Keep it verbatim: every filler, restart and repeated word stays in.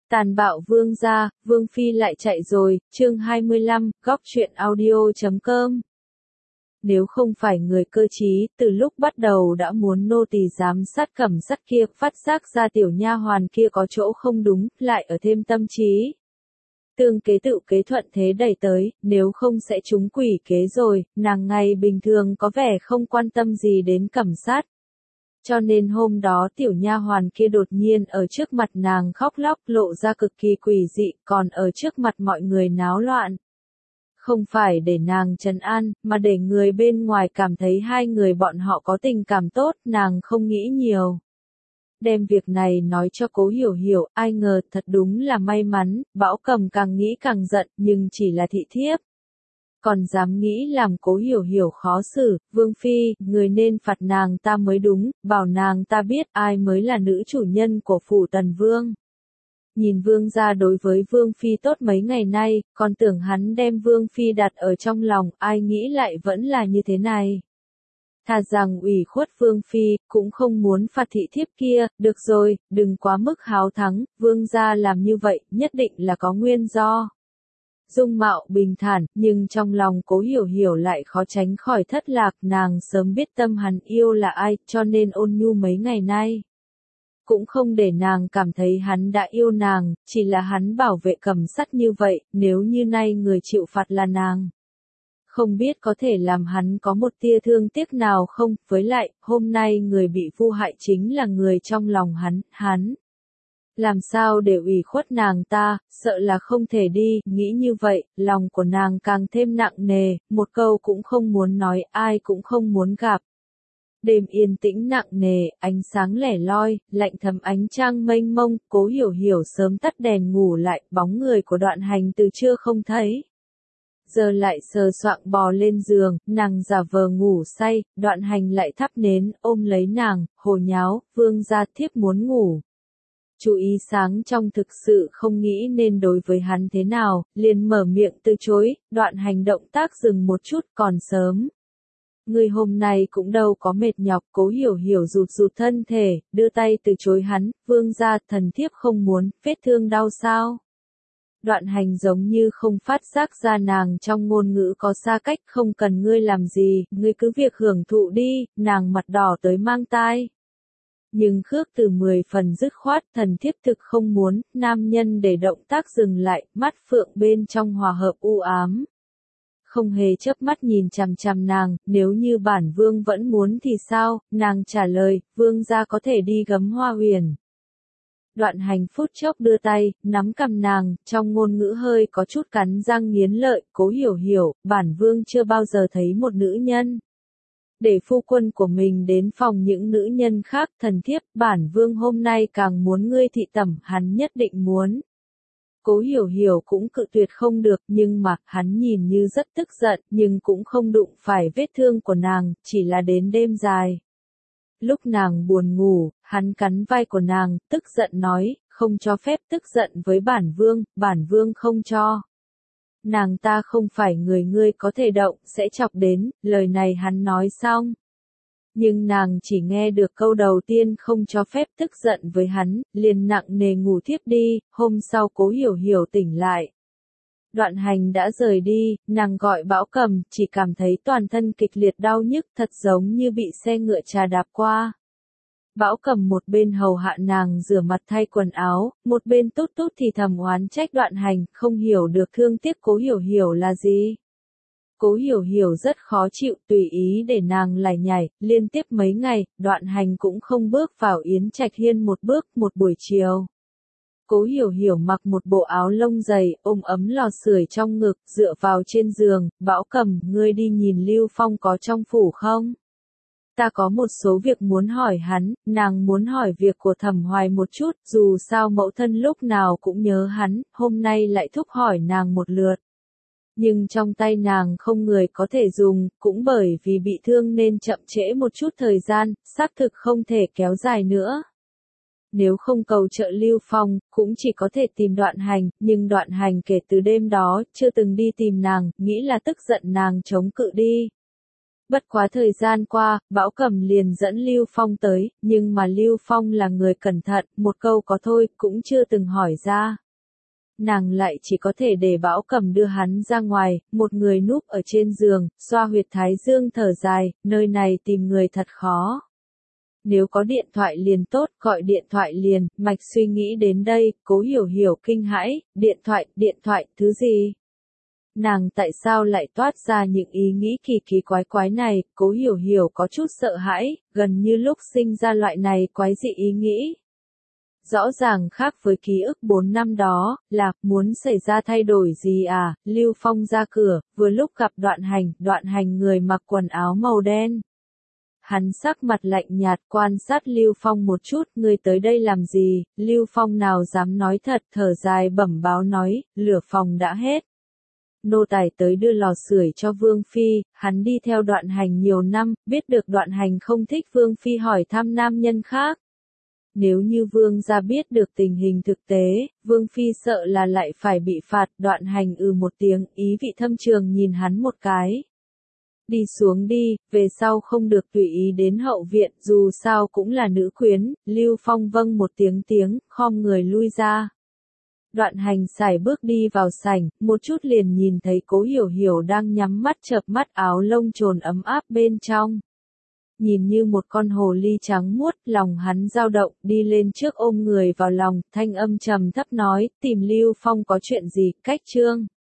Tàn bạo vương gia, Vương Phi lại chạy rồi, chương hai mươi lăm, góc truyện audio chấm com. Nếu không phải người cơ trí, từ lúc bắt đầu đã muốn nô tỳ giám sát Cẩm Sắt kia, phát giác ra tiểu nha hoàn kia có chỗ không đúng, lại ở thêm tâm trí. Tương kế tự kế thuận thế đẩy tới, nếu không sẽ trúng quỷ kế rồi, nàng ngày bình thường có vẻ không quan tâm gì đến Cẩm Sát. Cho nên hôm đó tiểu nha hoàn kia đột nhiên ở trước mặt nàng khóc lóc lộ ra cực kỳ quỷ dị, còn ở trước mặt mọi người náo loạn. Không phải để nàng trấn an, mà để người bên ngoài cảm thấy hai người bọn họ có tình cảm tốt, nàng không nghĩ nhiều. Đem việc này nói cho Cố Hiểu Hiểu, ai ngờ thật đúng là may mắn, Bão Cầm càng nghĩ càng giận, nhưng chỉ là thị thiếp. Còn dám nghĩ làm Cố Hiểu Hiểu khó xử, Vương Phi, người nên phạt nàng ta mới đúng, bảo nàng ta biết ai mới là nữ chủ nhân của phủ Tần Vương. Nhìn Vương gia đối với Vương Phi tốt mấy ngày nay, còn tưởng hắn đem Vương Phi đặt ở trong lòng, ai nghĩ lại vẫn là như thế này. Thà rằng ủy khuất Vương Phi, cũng không muốn phạt thị thiếp kia, được rồi, đừng quá mức háo thắng, Vương gia làm như vậy, nhất định là có nguyên do. Dung mạo bình thản, nhưng trong lòng Cố Hiểu Hiểu lại khó tránh khỏi thất lạc, nàng sớm biết tâm hắn yêu là ai, cho nên ôn nhu mấy ngày nay. Cũng không để nàng cảm thấy hắn đã yêu nàng, chỉ là hắn bảo vệ Cẩm Sắt như vậy, nếu như nay người chịu phạt là nàng. Không biết có thể làm hắn có một tia thương tiếc nào không, với lại, hôm nay người bị vu hại chính là người trong lòng hắn, hắn. Làm sao để ủy khuất nàng ta, sợ là không thể đi, nghĩ như vậy, lòng của nàng càng thêm nặng nề, một câu cũng không muốn nói, ai cũng không muốn gặp. Đêm yên tĩnh nặng nề, ánh sáng lẻ loi, lạnh thấm ánh trăng mênh mông, Cố Hiểu Hiểu sớm tắt đèn ngủ lại, bóng người của Đoạn Hành từ trưa không thấy. Giờ lại sờ soạng bò lên giường, nàng giả vờ ngủ say, Đoạn Hành lại thắp nến, ôm lấy nàng, hồ nháo, vương gia thiếp muốn ngủ. Chú ý sáng trong thực sự không nghĩ nên đối với hắn thế nào, liền mở miệng từ chối, Đoạn Hành động tác dừng một chút còn sớm. Người hôm nay cũng đâu có mệt nhọc, Cố Hiểu Hiểu rụt rụt thân thể, đưa tay từ chối hắn, vương gia thần thiếp không muốn, vết thương đau sao. Đoạn Hành giống như không phát giác ra nàng trong ngôn ngữ có xa cách, không cần ngươi làm gì, ngươi cứ việc hưởng thụ đi, nàng mặt đỏ tới mang tai. Nhưng Khước Từ mười phần dứt khoát, thần thiếp thực không muốn, nam nhân để động tác dừng lại, mắt phượng bên trong hòa hợp u ám. Không hề chớp mắt nhìn chằm chằm nàng, nếu như bản vương vẫn muốn thì sao, nàng trả lời, vương gia có thể đi gấm hoa huyền. Đoạn Hành phút chốc đưa tay, nắm cầm nàng, trong ngôn ngữ hơi có chút cắn răng nghiến lợi, Cố Hiểu Hiểu, bản vương chưa bao giờ thấy một nữ nhân. Để phu quân của mình đến phòng những nữ nhân khác, thần thiếp, bản vương hôm nay càng muốn ngươi thị tẩm, hắn nhất định muốn. Cố Hiểu Hiểu cũng cự tuyệt không được, nhưng mà, hắn nhìn như rất tức giận, nhưng cũng không đụng phải vết thương của nàng, chỉ là đến đêm dài. Lúc nàng buồn ngủ, hắn cắn vai của nàng, tức giận nói, không cho phép tức giận với bản vương, bản vương không cho. Nàng ta không phải người ngươi có thể động, sẽ chọc đến, lời này hắn nói xong. Nhưng nàng chỉ nghe được câu đầu tiên không cho phép tức giận với hắn, liền nặng nề ngủ thiếp đi, hôm sau Cố Hiểu Hiểu tỉnh lại. Đoạn Hành đã rời đi, nàng gọi Bão Cầm, chỉ cảm thấy toàn thân kịch liệt đau nhức thật giống như bị xe ngựa trà đạp qua. Bão Cầm một bên hầu hạ nàng rửa mặt thay quần áo, một bên tút tút thì thầm oán trách Đoạn Hành, không hiểu được thương tiếc Cố Hiểu Hiểu là gì. Cố Hiểu Hiểu rất khó chịu, tùy ý để nàng lải nhải, liên tiếp mấy ngày, Đoạn Hành cũng không bước vào Yến Trạch Hiên một bước, một buổi chiều. Cố Hiểu Hiểu mặc một bộ áo lông dày, ôm ấm lò sưởi trong ngực, dựa vào trên giường, Bão Cầm, ngươi đi nhìn Lưu Phong có trong phủ không? Ta có một số việc muốn hỏi hắn, nàng muốn hỏi việc của Thẩm Hoài một chút, dù sao mẫu thân lúc nào cũng nhớ hắn, hôm nay lại thúc hỏi nàng một lượt. Nhưng trong tay nàng không người có thể dùng, cũng bởi vì bị thương nên chậm trễ một chút thời gian, xác thực không thể kéo dài nữa. Nếu không cầu trợ Lưu Phong, cũng chỉ có thể tìm Đoạn Hành, nhưng Đoạn Hành kể từ đêm đó, chưa từng đi tìm nàng, nghĩ là tức giận nàng chống cự đi. Bất quá thời gian qua, Bão Cẩm liền dẫn Lưu Phong tới, nhưng mà Lưu Phong là người cẩn thận, một câu có thôi, cũng chưa từng hỏi ra. Nàng lại chỉ có thể để Bão Cẩm đưa hắn ra ngoài, một người núp ở trên giường, xoa huyệt thái dương thở dài, nơi này tìm người thật khó. Nếu có điện thoại liền tốt, gọi điện thoại liền, mạch suy nghĩ đến đây, Cố Hiểu Hiểu kinh hãi, điện thoại, điện thoại, thứ gì? Nàng tại sao lại toát ra những ý nghĩ kỳ kỳ quái quái này, Cố Hiểu Hiểu có chút sợ hãi, gần như lúc sinh ra loại này quái dị ý nghĩ. Rõ ràng khác với ký ức bốn năm đó, là, muốn xảy ra thay đổi gì à, Lưu Phong ra cửa, vừa lúc gặp Đoạn Hành, Đoạn Hành người mặc quần áo màu đen. Hắn sắc mặt lạnh nhạt quan sát Lưu Phong một chút, ngươi tới đây làm gì, Lưu Phong nào dám nói thật, thở dài bẩm báo nói, lửa phòng đã hết. Nô tài tới đưa lò sưởi cho Vương Phi, hắn đi theo Đoạn Hành nhiều năm, biết được Đoạn Hành không thích Vương Phi hỏi thăm nam nhân khác. Nếu như Vương gia biết được tình hình thực tế, Vương Phi sợ là lại phải bị phạt, Đoạn Hành ừ một tiếng, ý vị thâm trường nhìn hắn một cái. Đi xuống đi, về sau không được tùy ý đến hậu viện, dù sao cũng là nữ quyến, Lưu Phong vâng một tiếng tiếng, khom người lui ra. Đoạn Hành sải bước đi vào sảnh, một chút liền nhìn thấy Cố Hiểu Hiểu đang nhắm mắt chợp mắt áo lông trồn ấm áp bên trong. Nhìn như một con hồ ly trắng muốt, lòng hắn dao động, đi lên trước ôm người vào lòng, thanh âm trầm thấp nói, tìm Lưu Phong có chuyện gì, cách trương.